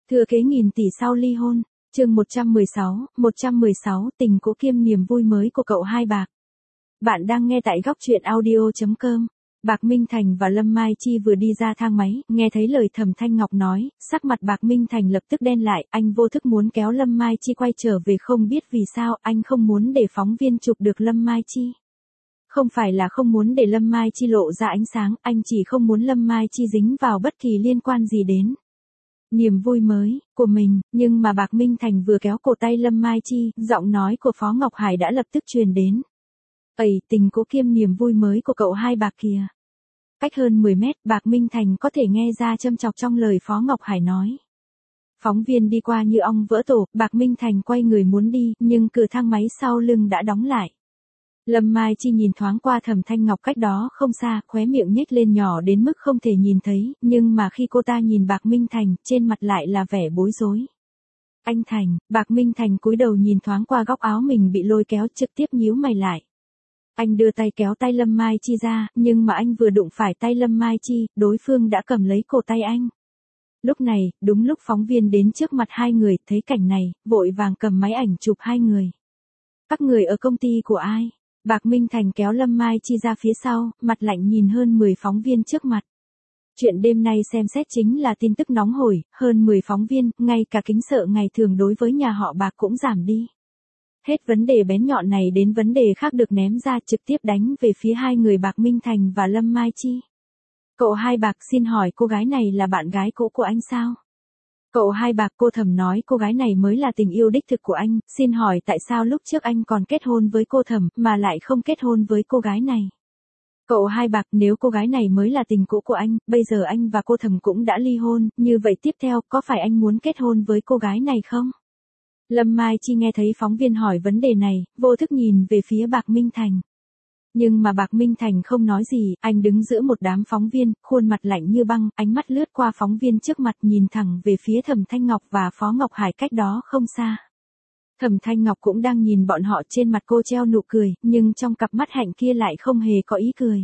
Thừa kế nghìn tỷ sau ly hôn, chương 116, tình cũ kiêm niềm vui mới của cậu hai bạc. Bạn đang nghe tại góc truyện audio.com. Bạc Minh Thành và Lâm Mai Chi vừa đi ra thang máy, nghe thấy lời Thẩm Thanh Ngọc nói, sắc mặt Bạc Minh Thành lập tức đen lại, anh vô thức muốn kéo Lâm Mai Chi quay trở về, không biết vì sao anh không muốn để phóng viên chụp được Lâm Mai Chi. Không phải là không muốn để Lâm Mai Chi lộ ra ánh sáng, anh chỉ không muốn Lâm Mai Chi dính vào bất kỳ liên quan gì đến niềm vui mới của mình, nhưng mà Bạc Minh Thành vừa kéo cổ tay Lâm Mai Chi, giọng nói của Phó Ngọc Hải đã lập tức truyền đến. "Ầy, tình cũ kiêm niềm vui mới của cậu hai bạc kìa." Cách hơn 10 mét, Bạc Minh Thành có thể nghe ra châm chọc trong lời Phó Ngọc Hải nói. Phóng viên đi qua như ong vỡ tổ, Bạc Minh Thành quay người muốn đi, nhưng cửa thang máy sau lưng đã đóng lại. Lâm Mai Chi nhìn thoáng qua Thẩm Thanh Ngọc cách đó không xa, khóe miệng nhếch lên nhỏ đến mức không thể nhìn thấy, nhưng mà khi cô ta nhìn Bạc Minh Thành, trên mặt lại là vẻ bối rối. "Anh Thành." Bạc Minh Thành cúi đầu nhìn thoáng qua góc áo mình bị lôi kéo, trực tiếp nhíu mày lại. Anh đưa tay kéo tay Lâm Mai Chi ra, nhưng mà anh vừa đụng phải tay Lâm Mai Chi, đối phương đã cầm lấy cổ tay anh. Lúc này, đúng lúc phóng viên đến trước mặt hai người, thấy cảnh này, vội vàng cầm máy ảnh chụp hai người. "Các người ở công ty của ai?" Bạc Minh Thành kéo Lâm Mai Chi ra phía sau, mặt lạnh nhìn hơn 10 phóng viên trước mặt. Chuyện đêm nay xem xét chính là tin tức nóng hổi, hơn 10 phóng viên, ngay cả kính sợ ngày thường đối với nhà họ Bạc cũng giảm đi. Hết vấn đề bén nhọn này đến vấn đề khác được ném ra, trực tiếp đánh về phía hai người Bạc Minh Thành và Lâm Mai Chi. "Cậu hai Bạc, xin hỏi cô gái này là bạn gái cũ của anh sao?" "Cậu hai Bạc, cô Thẩm nói cô gái này mới là tình yêu đích thực của anh, xin hỏi tại sao lúc trước anh còn kết hôn với cô Thẩm, mà lại không kết hôn với cô gái này?" "Cậu hai Bạc, nếu cô gái này mới là tình cũ của anh, bây giờ anh và cô Thẩm cũng đã ly hôn, như vậy tiếp theo, có phải anh muốn kết hôn với cô gái này không?" Lâm Mai Chi nghe thấy phóng viên hỏi vấn đề này, vô thức nhìn về phía Bạc Minh Thành. Nhưng mà Bạc Minh Thành không nói gì, anh đứng giữa một đám phóng viên, khuôn mặt lạnh như băng, ánh mắt lướt qua phóng viên trước mặt nhìn thẳng về phía Thẩm Thanh Ngọc và Phó Ngọc Hải cách đó không xa. Thẩm Thanh Ngọc cũng đang nhìn bọn họ, trên mặt cô treo nụ cười, nhưng trong cặp mắt hạnh kia lại không hề có ý cười.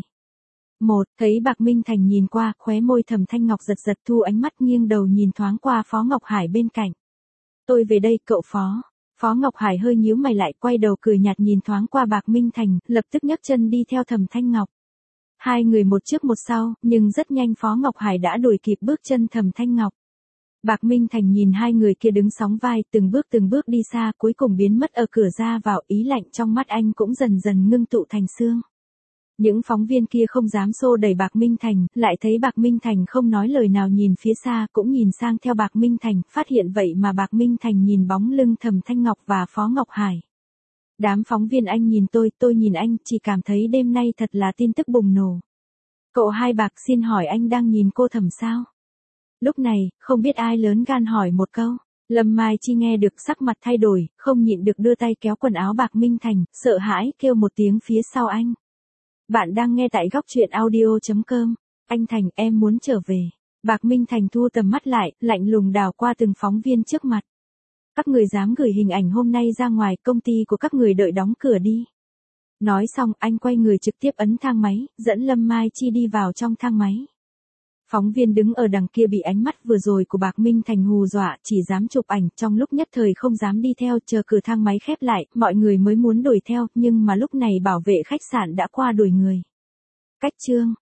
Thấy Bạc Minh Thành nhìn qua, khóe môi Thẩm Thanh Ngọc giật giật, thu ánh mắt nghiêng đầu nhìn thoáng qua Phó Ngọc Hải bên cạnh. "Tôi về đây, cậu Phó." Phó Ngọc Hải hơi nhíu mày lại, quay đầu cười nhạt nhìn thoáng qua Bạc Minh Thành, lập tức nhấc chân đi theo Thẩm Thanh Ngọc. Hai người một trước một sau, nhưng rất nhanh Phó Ngọc Hải đã đuổi kịp bước chân Thẩm Thanh Ngọc. Bạc Minh Thành nhìn hai người kia đứng sóng vai, từng bước đi xa, cuối cùng biến mất ở cửa ra vào, ý lạnh trong mắt anh cũng dần dần ngưng tụ thành xương. Những phóng viên kia không dám xô đẩy Bạc Minh Thành, lại thấy Bạc Minh Thành không nói lời nào, nhìn phía xa cũng nhìn sang theo Bạc Minh Thành, phát hiện vậy mà Bạc Minh Thành nhìn bóng lưng Thẩm Thanh Ngọc và Phó Ngọc Hải. "Đám phóng viên, anh nhìn tôi nhìn anh, chỉ cảm thấy đêm nay thật là tin tức bùng nổ. Cậu hai Bạc, xin hỏi anh đang nhìn cô Thẩm sao?" Lúc này, không biết ai lớn gan hỏi một câu. Lâm Mai Chi nghe được sắc mặt thay đổi, không nhịn được đưa tay kéo quần áo Bạc Minh Thành, sợ hãi kêu một tiếng phía sau anh. Bạn đang nghe tại góc truyện audio.com. "Anh Thành, em muốn trở về." Bạc Minh Thành thu tầm mắt lại, lạnh lùng đảo qua từng phóng viên trước mặt. "Các người dám gửi hình ảnh hôm nay ra ngoài, công ty của các người đợi đóng cửa đi." Nói xong, anh quay người trực tiếp ấn thang máy, dẫn Lâm Mai Chi đi vào trong thang máy. Phóng viên đứng ở đằng kia bị ánh mắt vừa rồi của Bạc Minh Thành hù dọa, chỉ dám chụp ảnh, trong lúc nhất thời không dám đi theo, chờ cửa thang máy khép lại, mọi người mới muốn đuổi theo, nhưng mà lúc này bảo vệ khách sạn đã qua đuổi người. Cách chương